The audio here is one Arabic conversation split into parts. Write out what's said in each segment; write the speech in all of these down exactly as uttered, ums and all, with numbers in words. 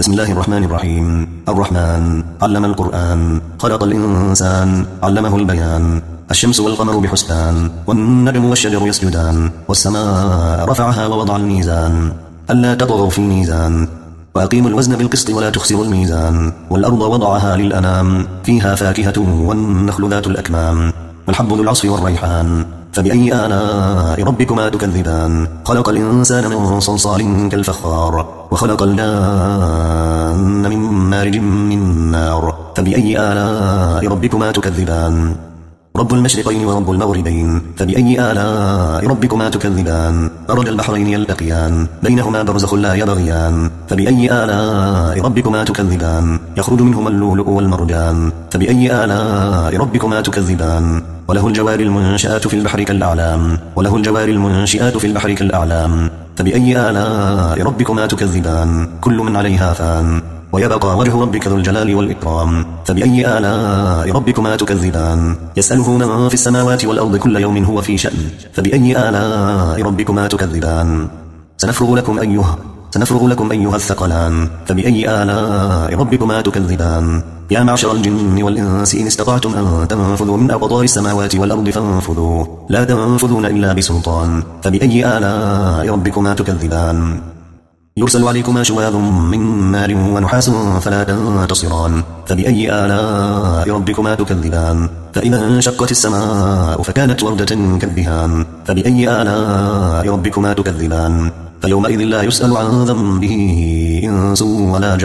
بسم الله الرحمن الرحيم. الرحمن علم القرآن، خلق الإنسان، علمه البيان. الشمس والقمر بحسبان، والنجم والشجر يسجدان، والسماء رفعها ووضع الميزان ألا تطغوا في الميزان، وأقيموا الوزن بالقسط ولا تخسروا الميزان. والأرض وضعها للأنام، فيها فاكهة والنخل ذات الأكمام، والحب ذو العصف والريحان. فبأي آلاء ربكما تكذبان؟ خلق الإنسان من صلصال كالفخار، وخلق الجان من مارج من نار. فبأي آلاء ربكما تكذبان؟ رب المشرقين ورب المغربين. فبأي آلاء ربكما تكذبان؟ مرج البحرين يلتقيان، بينهما برزخ لا يبغيان. فبأي آلاء ربكما تكذبان؟ يخرج منهما اللؤلؤ والمرجان. فبأي آلاء ربكما تكذبان؟ وله الجوار المنشآت في البحر كالأعلام، وله الجوار المنشآت في البحر كالأعلام. فبأي آلاء ربكما تكذبان؟ كل من عليها فان، ويبقى وجه ربك ذو الجلال والإكرام. فبأي آلاء ربكما تكذبان؟ يسأله من في السماوات والأرض كل يوم هو في شأن. فبأي آلاء ربكما تكذبان؟ سنفرغ لكم أيها سنفرغ لكم أيها الثقلان. فبأي آلاء ربكما تكذبان؟ يا معشر الجن والإنس إن استطعتم أن تنفذوا من أقطار السماوات والأرض فانفذوا، لا تنفذون إلا بسلطان. فبأي آلاء ربكما تكذبان؟ يرسل عليكما شواظ من نار ونحاس فلا تنتصران. فبأي آلاء ربكما تكذبان؟ فإذا انشقت السماء فكانت وردة كالدهان. فبأي آلاء ربكما تكذبان؟ فيومئذ لا يسأل عن ذنبه إنس ولا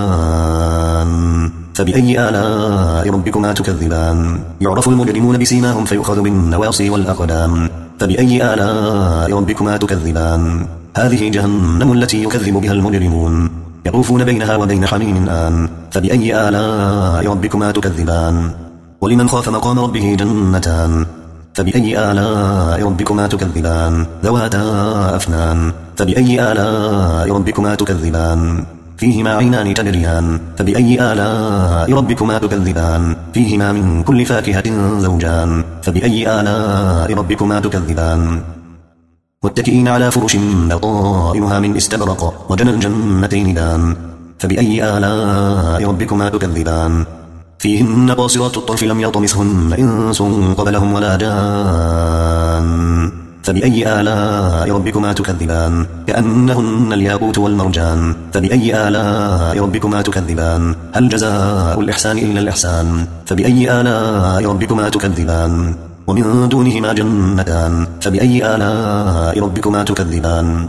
جان. فبأي آلاء ربكما تكذبان؟ يعرف المجرمون بسيماهم فيؤخذ بالنواصي والأقدام. فبأي آلاء ربكما تكذبان؟ هذه جهنم التي يكذب بها المجرمون، يطوفون بينها وبين حميم آن. فبأي آلاء ربكما تكذبان؟ ولمن خاف مقام ربه جنتان. فبأي آلاء ربكما تكذبان؟ ذواتا أفنان. فبأي آلاء ربكما تكذبان؟ فيهما عينان تجريان. فبأي آلاء ربكما تكذبان؟ فيهما من كل فاكهة زوجان. فبأي آلاء ربكما تكذبان؟ متكئين على فرش بطائنها من استبرق، وجنى الجنتين دان. فبأي آلاء ربكما تكذبان؟ فيهن قاصرات الطرف لم يطمثهن إنس قبلهم ولا جان. فبأي آلاء ربكما تكذبان؟ كأنهن الياقوت والمرجان. فبأي آلاء ربكما تكذبان؟ هل جزاء الإحسان إلا الإحسان؟ فبأي آلاء ربكما تكذبان؟ ومن دونهما جنتان. فبأي آلاء ربكما تكذبان؟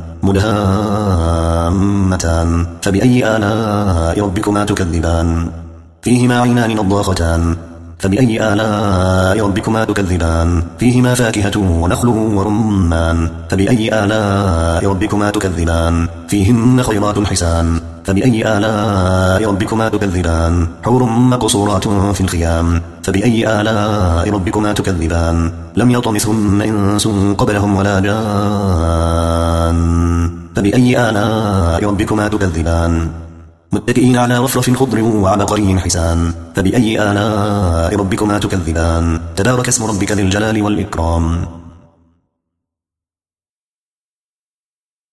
مدهامتان. فبأي آلاء ربكما تكذبان؟ فيهما عينان نضاختان. فبأي آلاء ربكما تكذبان؟ فيهما فاكهة ونخل ورمان. فبأي آلاء ربكما تكذبان؟ فيهن خيرات حسان. فبأي آلاء ربكما تكذبان؟ حور مقصورات في الخيام. فبأي آلاء ربكما تكذبان؟ لم يطمثهن إنس قبلهم ولا جان. فبأي آلاء ربكما تكذبان؟ متكئين على رفرف خضر وعبقري حسان. فبأي آلاء ربكما تكذبان؟ تبارك اسم ربك ذي الجلال والإكرام.